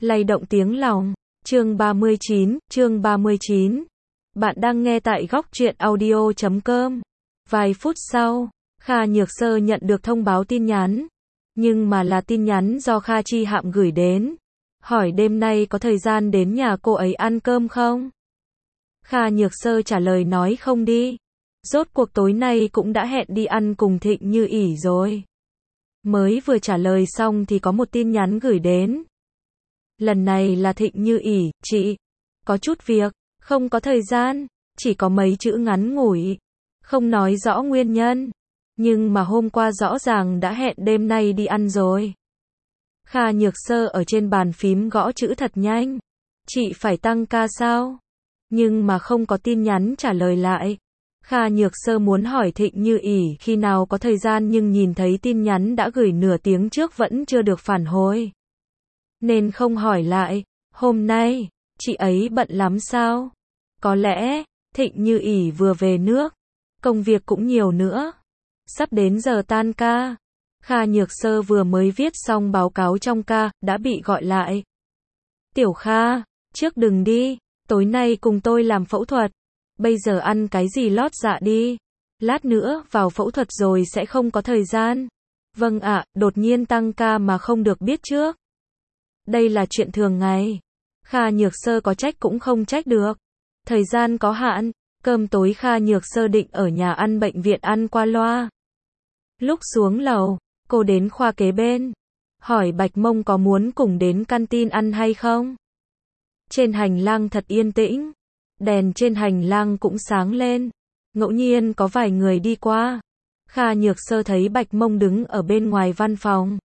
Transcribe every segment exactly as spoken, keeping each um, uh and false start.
Lay động tiếng lòng. Chương ba mươi chín, chương ba mươi chín. Bạn đang nghe tại góc truyện audio chấm com. Vài phút sau, Kha Nhược Sơ nhận được thông báo tin nhắn. Nhưng mà là tin nhắn do Kha Chi Hạm gửi đến. Hỏi đêm nay có thời gian đến nhà cô ấy ăn cơm không? Kha Nhược Sơ trả lời nói không đi. Rốt cuộc tối nay cũng đã hẹn đi ăn cùng Thịnh Như ỉ rồi. Mới vừa trả lời xong thì có một tin nhắn gửi đến. Lần này là Thịnh Như ỉ, chị, có chút việc, không có thời gian, chỉ có mấy chữ ngắn ngủi, không nói rõ nguyên nhân, nhưng mà hôm qua rõ ràng đã hẹn đêm nay đi ăn rồi. Kha Nhược Sơ ở trên bàn phím gõ chữ thật nhanh. Chị phải tăng ca sao? Nhưng mà không có tin nhắn trả lời lại. Kha Nhược Sơ muốn hỏi Thịnh Như ỉ khi nào có thời gian nhưng nhìn thấy tin nhắn đã gửi nửa tiếng trước vẫn chưa được phản hồi. Nên không hỏi lại. Hôm nay, chị ấy bận lắm sao? Có lẽ, Thịnh Như ỉ vừa về nước, công việc cũng nhiều nữa. Sắp đến giờ tan ca. Kha Nhược Sơ vừa mới viết xong báo cáo trong ca, đã bị gọi lại. Tiểu Kha, trước đừng đi, tối nay cùng tôi làm phẫu thuật. Bây giờ ăn cái gì lót dạ đi. Lát nữa vào phẫu thuật rồi sẽ không có thời gian. Vâng ạ, đột nhiên tăng ca mà không được biết trước. Đây là chuyện thường ngày. Kha Nhược Sơ có trách cũng không trách được. Thời gian có hạn, cơm tối Kha Nhược Sơ định ở nhà ăn bệnh viện ăn qua loa. Lúc xuống lầu, cô đến khoa kế bên. Hỏi Bạch Mông có muốn cùng đến canteen ăn hay không? Trên hành lang thật yên tĩnh. Đèn trên hành lang cũng sáng lên. Ngẫu nhiên có vài người đi qua. Kha Nhược Sơ thấy Bạch Mông đứng ở bên ngoài văn phòng.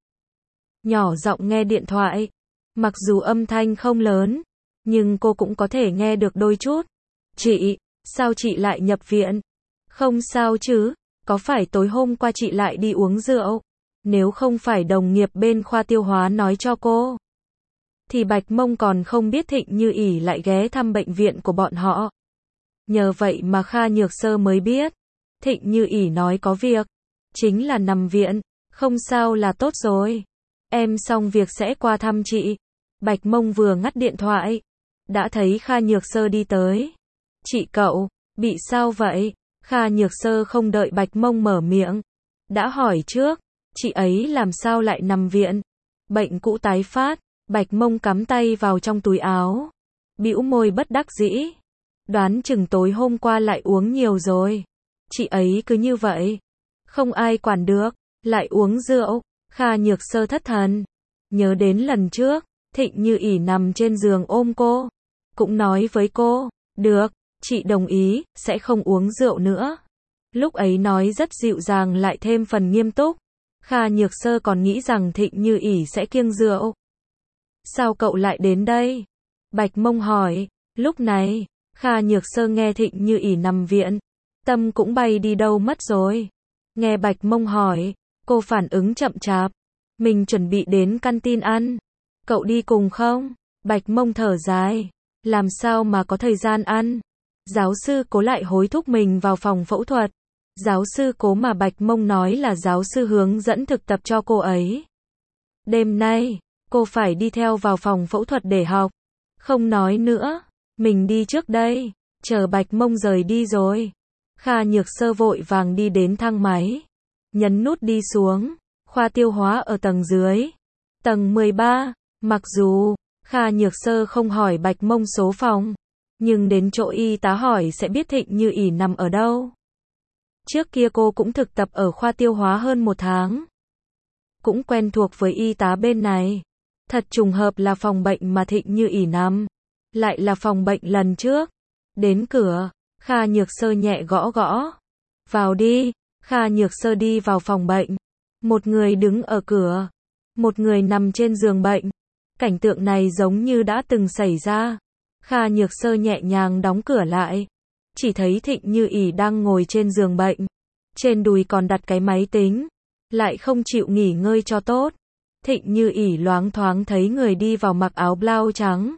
Nhỏ giọng nghe điện thoại. Mặc dù âm thanh không lớn, nhưng cô cũng có thể nghe được đôi chút. Chị, sao chị lại nhập viện? Không sao chứ, có phải tối hôm qua chị lại đi uống rượu? Nếu không phải đồng nghiệp bên khoa tiêu hóa nói cho cô, thì Bạch Mông còn không biết Thịnh Như ỉ lại ghé thăm bệnh viện của bọn họ. Nhờ vậy mà Kha Nhược Sơ mới biết. Thịnh Như ỉ nói có việc, chính là nằm viện, không sao là tốt rồi. Em xong việc sẽ qua thăm chị. Bạch Mông vừa ngắt điện thoại, đã thấy Kha Nhược Sơ đi tới. Chị cậu, bị sao vậy? Kha Nhược Sơ không đợi Bạch Mông mở miệng, đã hỏi trước, chị ấy làm sao lại nằm viện? Bệnh cũ tái phát. Bạch Mông cắm tay vào trong túi áo, bĩu môi bất đắc dĩ. Đoán chừng tối hôm qua lại uống nhiều rồi. Chị ấy cứ như vậy, không ai quản được, lại uống rượu. Kha Nhược Sơ thất thần, nhớ đến lần trước, Thịnh Như ỉ nằm trên giường ôm cô, cũng nói với cô, được, chị đồng ý, sẽ không uống rượu nữa. Lúc ấy nói rất dịu dàng lại thêm phần nghiêm túc. Kha Nhược Sơ còn nghĩ rằng Thịnh Như ỉ sẽ kiêng rượu. Sao cậu lại đến đây? Bạch Mông hỏi. Lúc này, Kha Nhược Sơ nghe Thịnh Như ỉ nằm viện, tâm cũng bay đi đâu mất rồi. Nghe Bạch Mông hỏi, cô phản ứng chậm chạp. Mình chuẩn bị đến canteen ăn. Cậu đi cùng không? Bạch Mông thở dài. Làm sao mà có thời gian ăn? Giáo sư Cố lại hối thúc mình vào phòng phẫu thuật. Giáo sư Cố mà Bạch Mông nói là giáo sư hướng dẫn thực tập cho cô ấy. Đêm nay, cô phải đi theo vào phòng phẫu thuật để học. Không nói nữa, mình đi trước đây. Chờ Bạch Mông rời đi rồi. Kha Nhược Sơ vội vàng đi đến thang máy. Nhấn nút đi xuống. Khoa tiêu hóa ở tầng dưới. Tầng mười ba. Mặc dù, Kha Nhược Sơ không hỏi Bạch Mông số phòng, nhưng đến chỗ y tá hỏi sẽ biết Thịnh Như ỉ nằm ở đâu. Trước kia cô cũng thực tập ở khoa tiêu hóa hơn một tháng. Cũng quen thuộc với y tá bên này. Thật trùng hợp là phòng bệnh mà Thịnh Như ỉ nằm. Lại là phòng bệnh lần trước. Đến cửa, Kha Nhược Sơ nhẹ gõ gõ. Vào đi. Kha Nhược Sơ đi vào phòng bệnh. Một người đứng ở cửa. Một người nằm trên giường bệnh. Cảnh tượng này giống như đã từng xảy ra. Kha Nhược Sơ nhẹ nhàng đóng cửa lại. Chỉ thấy Thịnh Như ỉ đang ngồi trên giường bệnh. Trên đùi còn đặt cái máy tính. Lại không chịu nghỉ ngơi cho tốt. Thịnh Như ỉ loáng thoáng thấy người đi vào mặc áo blau trắng.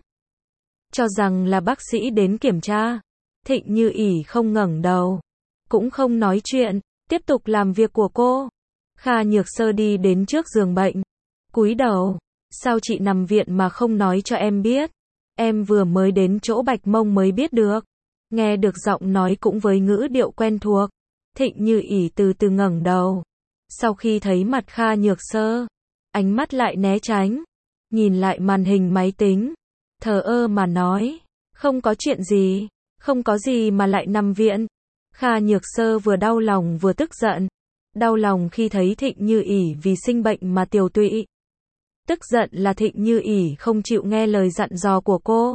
Cho rằng là bác sĩ đến kiểm tra. Thịnh Như ỉ không ngẩng đầu. Cũng không nói chuyện. Tiếp tục làm việc của cô. Kha Nhược Sơ đi đến trước giường bệnh. Cúi đầu. Sao chị nằm viện mà không nói cho em biết? Em vừa mới đến chỗ Bạch Mông mới biết được. Nghe được giọng nói cũng với ngữ điệu quen thuộc. Thịnh Như ỉ từ từ ngẩng đầu. Sau khi thấy mặt Kha Nhược Sơ, ánh mắt lại né tránh. Nhìn lại màn hình máy tính. Thờ ơ mà nói. Không có chuyện gì. Không có gì mà lại nằm viện. Kha Nhược Sơ vừa đau lòng vừa tức giận. Đau lòng khi thấy Thịnh Như ỉ vì sinh bệnh mà tiều tụy. Tức giận là Thịnh Như ỉ không chịu nghe lời dặn dò của cô.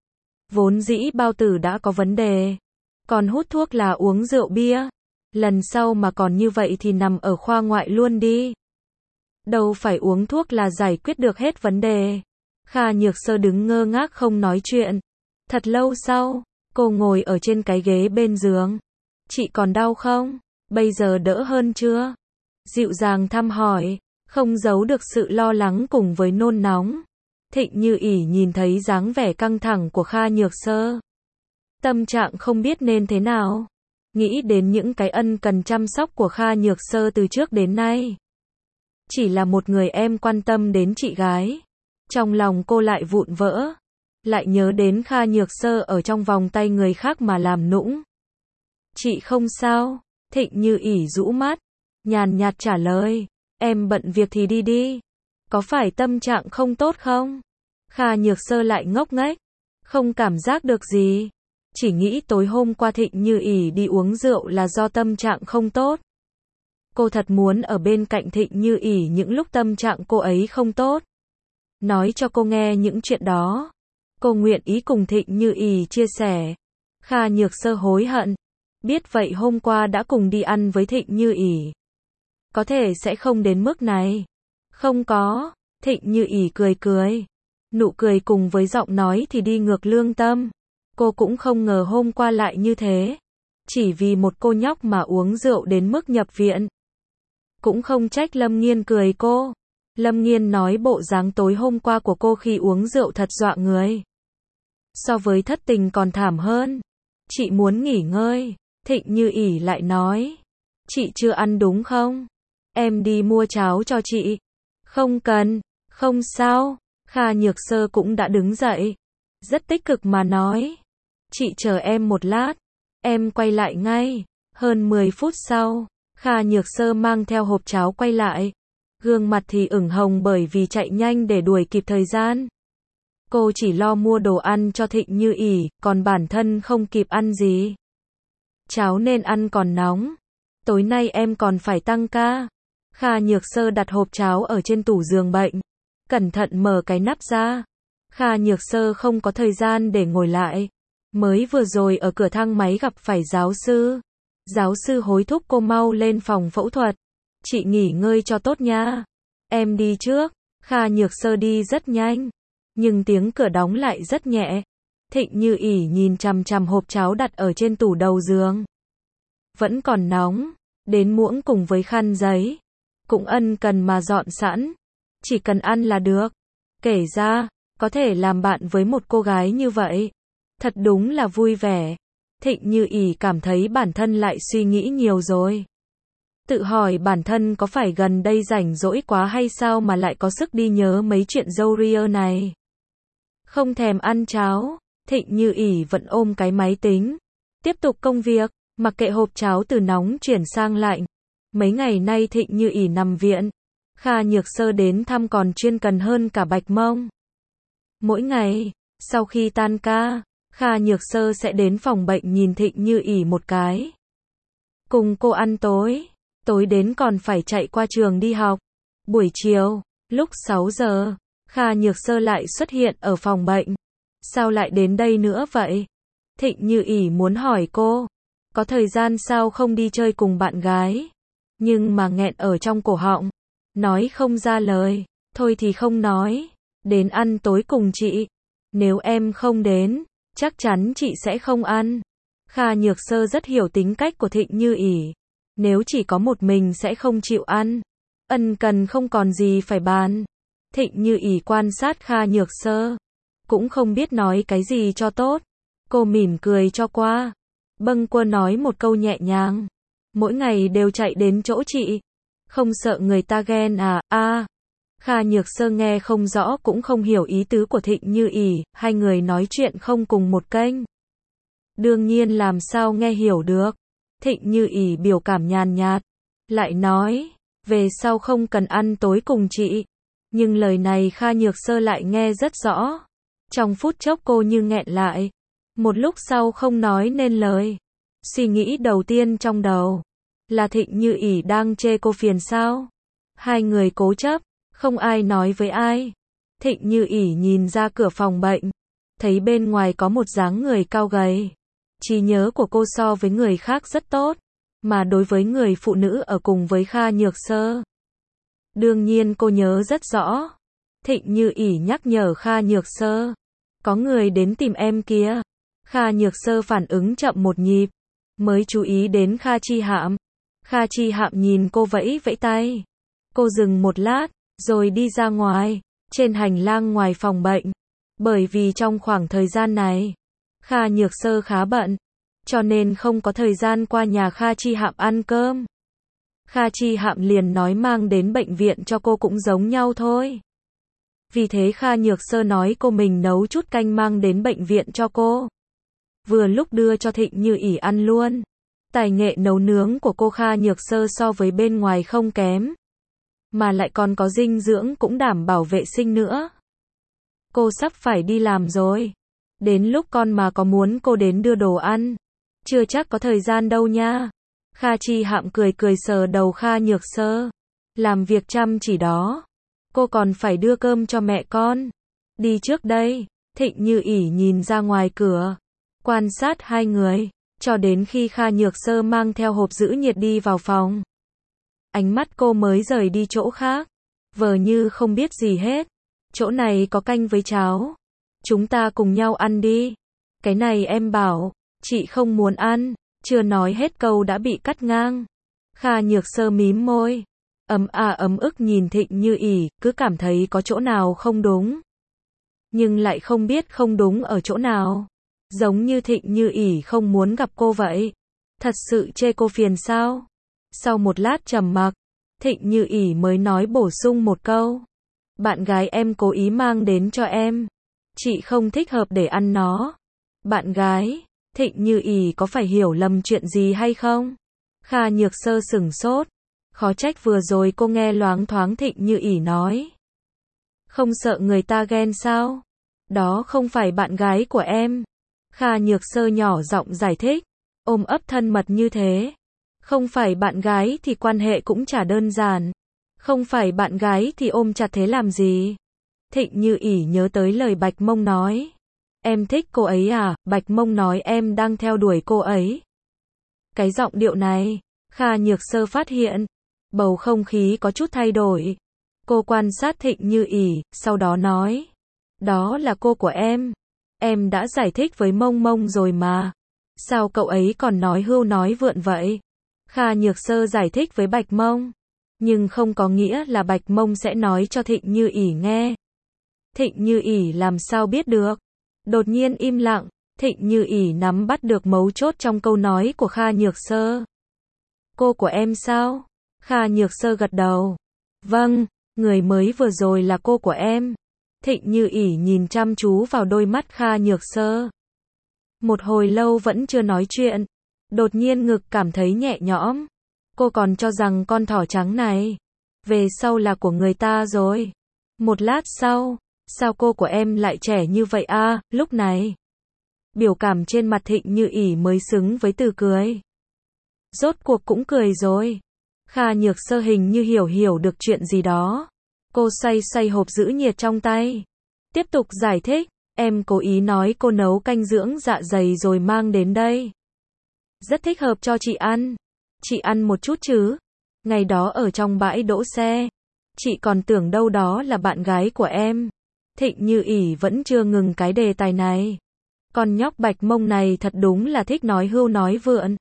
Vốn dĩ bao tử đã có vấn đề. Còn hút thuốc là uống rượu bia. Lần sau mà còn như vậy thì nằm ở khoa ngoại luôn đi. Đâu phải uống thuốc là giải quyết được hết vấn đề. Kha Nhược Sơ đứng ngơ ngác không nói chuyện. Thật lâu sau, cô ngồi ở trên cái ghế bên giường. Chị còn đau không? Bây giờ đỡ hơn chưa? Dịu dàng thăm hỏi, không giấu được sự lo lắng cùng với nôn nóng. Thịnh Như ỉ nhìn thấy dáng vẻ căng thẳng của Kha Nhược Sơ. Tâm trạng không biết nên thế nào. Nghĩ đến những cái ân cần chăm sóc của Kha Nhược Sơ từ trước đến nay. Chỉ là một người em quan tâm đến chị gái. Trong lòng cô lại vụn vỡ. Lại nhớ đến Kha Nhược Sơ ở trong vòng tay người khác mà làm nũng. Chị không sao. Thịnh Như ỉ rũ mắt. Nhàn nhạt trả lời. Em bận việc thì đi đi. Có phải tâm trạng không tốt không? Kha Nhược Sơ lại ngốc nghếch. Không cảm giác được gì. Chỉ nghĩ tối hôm qua Thịnh Như ỉ đi uống rượu là do tâm trạng không tốt. Cô thật muốn ở bên cạnh Thịnh Như ỉ những lúc tâm trạng cô ấy không tốt. Nói cho cô nghe những chuyện đó. Cô nguyện ý cùng Thịnh Như ỉ chia sẻ. Kha Nhược Sơ hối hận. Biết vậy hôm qua đã cùng đi ăn với Thịnh Như ỉ. Có thể sẽ không đến mức này. Không có. Thịnh Như ỉ cười cười. Nụ cười cùng với giọng nói thì đi ngược lương tâm. Cô cũng không ngờ hôm qua lại như thế. Chỉ vì một cô nhóc mà uống rượu đến mức nhập viện. Cũng không trách Lâm Nghiên cười cô. Lâm Nghiên nói bộ dáng tối hôm qua của cô khi uống rượu thật dọa người. So với thất tình còn thảm hơn. Chị muốn nghỉ ngơi. Thịnh Như ỉ lại nói. Chị chưa ăn đúng không? Em đi mua cháo cho chị. Không cần. Không sao. Kha Nhược Sơ cũng đã đứng dậy. Rất tích cực mà nói. Chị chờ em một lát. Em quay lại ngay. Hơn mười phút sau, Kha Nhược Sơ mang theo hộp cháo quay lại. Gương mặt thì ửng hồng bởi vì chạy nhanh để đuổi kịp thời gian. Cô chỉ lo mua đồ ăn cho Thịnh Như ỉ, còn bản thân không kịp ăn gì. Cháo nên ăn còn nóng. Tối nay em còn phải tăng ca. Kha Nhược Sơ đặt hộp cháo ở trên tủ giường bệnh. Cẩn thận mở cái nắp ra. Kha Nhược Sơ không có thời gian để ngồi lại. Mới vừa rồi ở cửa thang máy gặp phải giáo sư. Giáo sư hối thúc cô mau lên phòng phẫu thuật. Chị nghỉ ngơi cho tốt nha. Em đi trước. Kha Nhược Sơ đi rất nhanh. Nhưng tiếng cửa đóng lại rất nhẹ. Thịnh Như ỉ nhìn chằm chằm hộp cháo đặt ở trên tủ đầu giường. Vẫn còn nóng. Đến muỗng cùng với khăn giấy. Cũng ân cần mà dọn sẵn. Chỉ cần ăn là được. Kể ra, có thể làm bạn với một cô gái như vậy. Thật đúng là vui vẻ. Thịnh Như ỉ cảm thấy bản thân lại suy nghĩ nhiều rồi. Tự hỏi bản thân có phải gần đây rảnh rỗi quá hay sao mà lại có sức đi nhớ mấy chuyện râu ria này. Không thèm ăn cháo, Thịnh Như ỉ vẫn ôm cái máy tính. Tiếp tục công việc, mặc kệ hộp cháo từ nóng chuyển sang lạnh. Mấy ngày nay Thịnh Như ỉ nằm viện. Kha Nhược Sơ đến thăm còn chuyên cần hơn cả Bạch Mông. Mỗi ngày, sau khi tan ca, Kha Nhược Sơ sẽ đến phòng bệnh nhìn Thịnh Như ỉ một cái. Cùng cô ăn tối. Tối đến còn phải chạy qua trường đi học. Buổi chiều, lúc sáu giờ, Kha Nhược Sơ lại xuất hiện ở phòng bệnh. Sao lại đến đây nữa vậy? Thịnh Như ỉ muốn hỏi cô. Có thời gian sao không đi chơi cùng bạn gái? Nhưng mà nghẹn ở trong cổ họng. Nói không ra lời. Thôi thì không nói. Đến ăn tối cùng chị. Nếu em không đến, chắc chắn chị sẽ không ăn. Kha Nhược Sơ rất hiểu tính cách của Thịnh Như ỉ. Nếu chỉ có một mình sẽ không chịu ăn. Ân cần không còn gì phải bàn. Thịnh Như ỉ quan sát Kha Nhược Sơ. Cũng không biết nói cái gì cho tốt. Cô mỉm cười cho qua. Bâng quơ nói một câu nhẹ nhàng. Mỗi ngày đều chạy đến chỗ chị. Không sợ người ta ghen à, a. Kha Nhược Sơ nghe không rõ cũng không hiểu ý tứ của Thịnh Như ỉ, hai người nói chuyện không cùng một kênh. Đương nhiên làm sao nghe hiểu được. Thịnh Như ỉ biểu cảm nhàn nhạt, lại nói, về sau không cần ăn tối cùng chị. Nhưng lời này Kha Nhược Sơ lại nghe rất rõ. Trong phút chốc cô như nghẹn lại. Một lúc sau không nói nên lời. Suy nghĩ đầu tiên trong đầu là Thịnh Như ỉ đang chê cô phiền sao? Hai người cố chấp, không ai nói với ai. Thịnh Như ỉ nhìn ra cửa phòng bệnh, thấy bên ngoài có một dáng người cao gầy. Trí nhớ của cô so với người khác rất tốt, mà đối với người phụ nữ ở cùng với Kha Nhược Sơ, đương nhiên cô nhớ rất rõ. Thịnh Như ỉ nhắc nhở Kha Nhược Sơ, có người đến tìm em kia. Kha Nhược Sơ phản ứng chậm một nhịp, mới chú ý đến Kha Chi Hạm. Kha Chi Hạm nhìn cô vẫy vẫy tay. Cô dừng một lát, rồi đi ra ngoài, trên hành lang ngoài phòng bệnh. Bởi vì trong khoảng thời gian này, Kha Nhược Sơ khá bận, cho nên không có thời gian qua nhà Kha Chi Hạm ăn cơm. Kha Chi Hạm liền nói mang đến bệnh viện cho cô cũng giống nhau thôi. Vì thế Kha Nhược Sơ nói cô mình nấu chút canh mang đến bệnh viện cho cô. Vừa lúc đưa cho Thịnh Như ỉ ăn luôn. Tài nghệ nấu nướng của cô Kha Nhược Sơ so với bên ngoài không kém, mà lại còn có dinh dưỡng cũng đảm bảo vệ sinh nữa. Cô sắp phải đi làm rồi. Đến lúc con mà có muốn cô đến đưa đồ ăn, chưa chắc có thời gian đâu nha. Kha Chi Hạm cười cười sờ đầu Kha Nhược Sơ. Làm việc chăm chỉ đó. Cô còn phải đưa cơm cho mẹ con. Đi trước đây. Thịnh Như ỉ nhìn ra ngoài cửa, quan sát hai người, cho đến khi Kha Nhược Sơ mang theo hộp giữ nhiệt đi vào phòng. Ánh mắt cô mới rời đi chỗ khác, vờ như không biết gì hết. Chỗ này có canh với cháo. Chúng ta cùng nhau ăn đi. Cái này em bảo, chị không muốn ăn. Chưa nói hết câu đã bị cắt ngang. Kha Nhược Sơ mím môi, ấm à ấm ức nhìn Thịnh Như ỉ, cứ cảm thấy có chỗ nào không đúng. Nhưng lại không biết không đúng ở chỗ nào. Giống như Thịnh Như ỉ không muốn gặp cô vậy. Thật sự chê cô phiền sao? Sau một lát trầm mặc, Thịnh Như ỉ mới nói bổ sung một câu. Bạn gái em cố ý mang đến cho em. Chị không thích hợp để ăn nó. Bạn gái? Thịnh Như ỉ có phải hiểu lầm chuyện gì hay không? Kha Nhược Sơ sửng sốt. Khó trách vừa rồi cô nghe loáng thoáng Thịnh Như ỉ nói. Không sợ người ta ghen sao? Đó không phải bạn gái của em. Kha Nhược Sơ nhỏ giọng giải thích. Ôm ấp thân mật như thế. Không phải bạn gái thì quan hệ cũng chả đơn giản. Không phải bạn gái thì ôm chặt thế làm gì? Thịnh Như ỉ nhớ tới lời Bạch Mông nói. Em thích cô ấy à? Bạch Mông nói em đang theo đuổi cô ấy. Cái giọng điệu này, Kha Nhược Sơ phát hiện, bầu không khí có chút thay đổi. Cô quan sát Thịnh Như ỉ, sau đó nói. Đó là cô của em. Em đã giải thích với Mông Mông rồi mà. Sao cậu ấy còn nói hưu nói vượn vậy? Kha Nhược Sơ giải thích với Bạch Mông. Nhưng không có nghĩa là Bạch Mông sẽ nói cho Thịnh Như ỉ nghe. Thịnh Như ỉ làm sao biết được? Đột nhiên im lặng, Thịnh Như ỉ nắm bắt được mấu chốt trong câu nói của Kha Nhược Sơ. Cô của em sao? Kha Nhược Sơ gật đầu. Vâng, người mới vừa rồi là cô của em. Thịnh Như ỉ nhìn chăm chú vào đôi mắt Kha Nhược Sơ. Một hồi lâu vẫn chưa nói chuyện. Đột nhiên ngực cảm thấy nhẹ nhõm. Cô còn cho rằng con thỏ trắng này về sau là của người ta rồi. Một lát sau, sao cô của em lại trẻ như vậy a? À, lúc này, biểu cảm trên mặt Thịnh Như ỉ mới xứng với từ cười. Rốt cuộc cũng cười rồi. Kha Nhược Sơ hình như hiểu hiểu được chuyện gì đó. Cô xoay xoay hộp giữ nhiệt trong tay. Tiếp tục giải thích, em cố ý nói cô nấu canh dưỡng dạ dày rồi mang đến đây. Rất thích hợp cho chị ăn. Chị ăn một chút chứ. Ngày đó ở trong bãi đỗ xe, chị còn tưởng đâu đó là bạn gái của em. Thịnh Như ỉ vẫn chưa ngừng cái đề tài này. Con nhóc Bạch Mông này thật đúng là thích nói hưu nói vượn.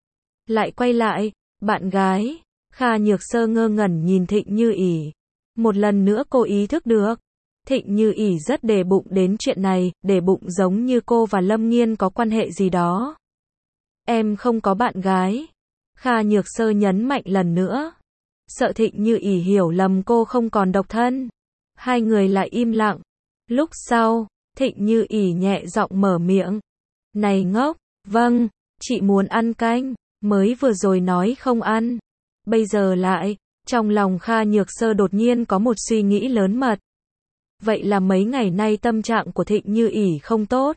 Lại quay lại, bạn gái. Kha Nhược Sơ ngơ ngẩn nhìn Thịnh Như ỉ. Một lần nữa cô ý thức được. Thịnh Như ỉ rất để bụng đến chuyện này, để bụng giống như cô và Lâm Nghiên có quan hệ gì đó. Em không có bạn gái. Kha Nhược Sơ nhấn mạnh lần nữa. sợ Thịnh Như ỉ hiểu lầm cô không còn độc thân. Hai người lại im lặng. Lúc sau, Thịnh Như ỉ nhẹ giọng mở miệng. Này ngốc, vâng, chị muốn ăn canh, mới vừa rồi nói không ăn. Bây giờ lại, trong lòng Kha Nhược Sơ đột nhiên có một suy nghĩ lớn mật. Vậy là mấy ngày nay tâm trạng của Thịnh Như ỉ không tốt?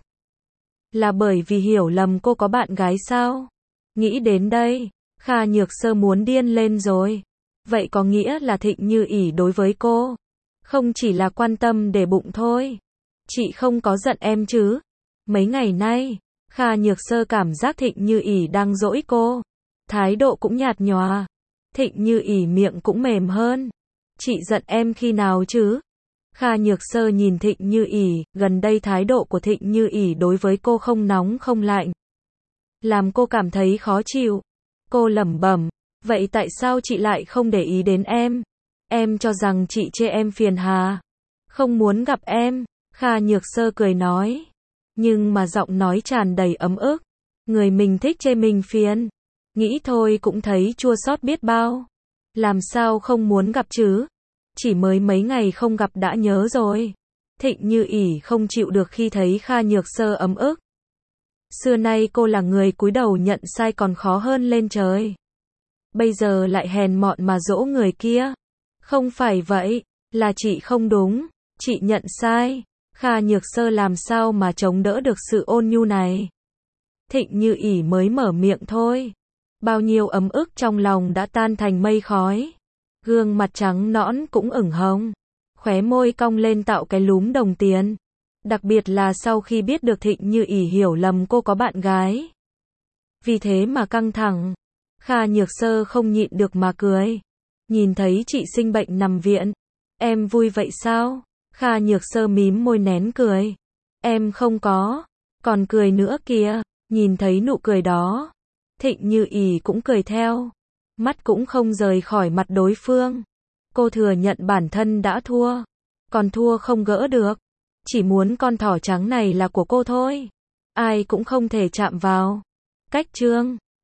Là bởi vì hiểu lầm cô có bạn gái sao? Nghĩ đến đây, Kha Nhược Sơ muốn điên lên rồi. Vậy có nghĩa là Thịnh Như ỉ đối với cô không chỉ là quan tâm để bụng thôi. Chị không có giận em chứ? Mấy ngày nay, Kha Nhược Sơ cảm giác Thịnh Như ỉ đang dỗi cô. Thái độ cũng nhạt nhòa. Thịnh Như ỉ miệng cũng mềm hơn. Chị giận em khi nào chứ? Kha Nhược Sơ nhìn Thịnh Như ỉ, gần đây thái độ của Thịnh Như ỉ đối với cô không nóng không lạnh, làm cô cảm thấy khó chịu. Cô lẩm bẩm, vậy tại sao chị lại không để ý đến em? Em cho rằng chị chê em phiền hà, không muốn gặp em. Kha Nhược Sơ cười nói, nhưng mà giọng nói tràn đầy ấm ức. Người mình thích chê mình phiền, nghĩ thôi cũng thấy chua xót biết bao. Làm sao không muốn gặp chứ? Chỉ mới mấy ngày không gặp đã nhớ rồi. Thịnh Như ỉ không chịu được khi thấy Kha Nhược Sơ ấm ức. Xưa nay cô là người cúi đầu nhận sai còn khó hơn lên trời. Bây giờ lại hèn mọn mà dỗ người kia. Không phải vậy, là chị không đúng, chị nhận sai. Kha Nhược Sơ làm sao mà chống đỡ được sự ôn nhu này. Thịnh Như ỉ mới mở miệng thôi. Bao nhiêu ấm ức trong lòng đã tan thành mây khói. Gương mặt trắng nõn cũng ửng hồng. Khóe môi cong lên tạo cái lúm đồng tiền. Đặc biệt là sau khi biết được Thịnh Như ỉ hiểu lầm cô có bạn gái. Vì thế mà căng thẳng. Kha Nhược Sơ không nhịn được mà cười. Nhìn thấy chị sinh bệnh nằm viện. Em vui vậy sao? Kha Nhược Sơ mím môi nén cười. Em không có. Còn cười nữa kìa. Nhìn thấy nụ cười đó. Thịnh Như ỉ cũng cười theo. Mắt cũng không rời khỏi mặt đối phương. Cô thừa nhận bản thân đã thua. Còn thua không gỡ được. Chỉ muốn con thỏ trắng này là của cô thôi. Ai cũng không thể chạm vào. Cách chương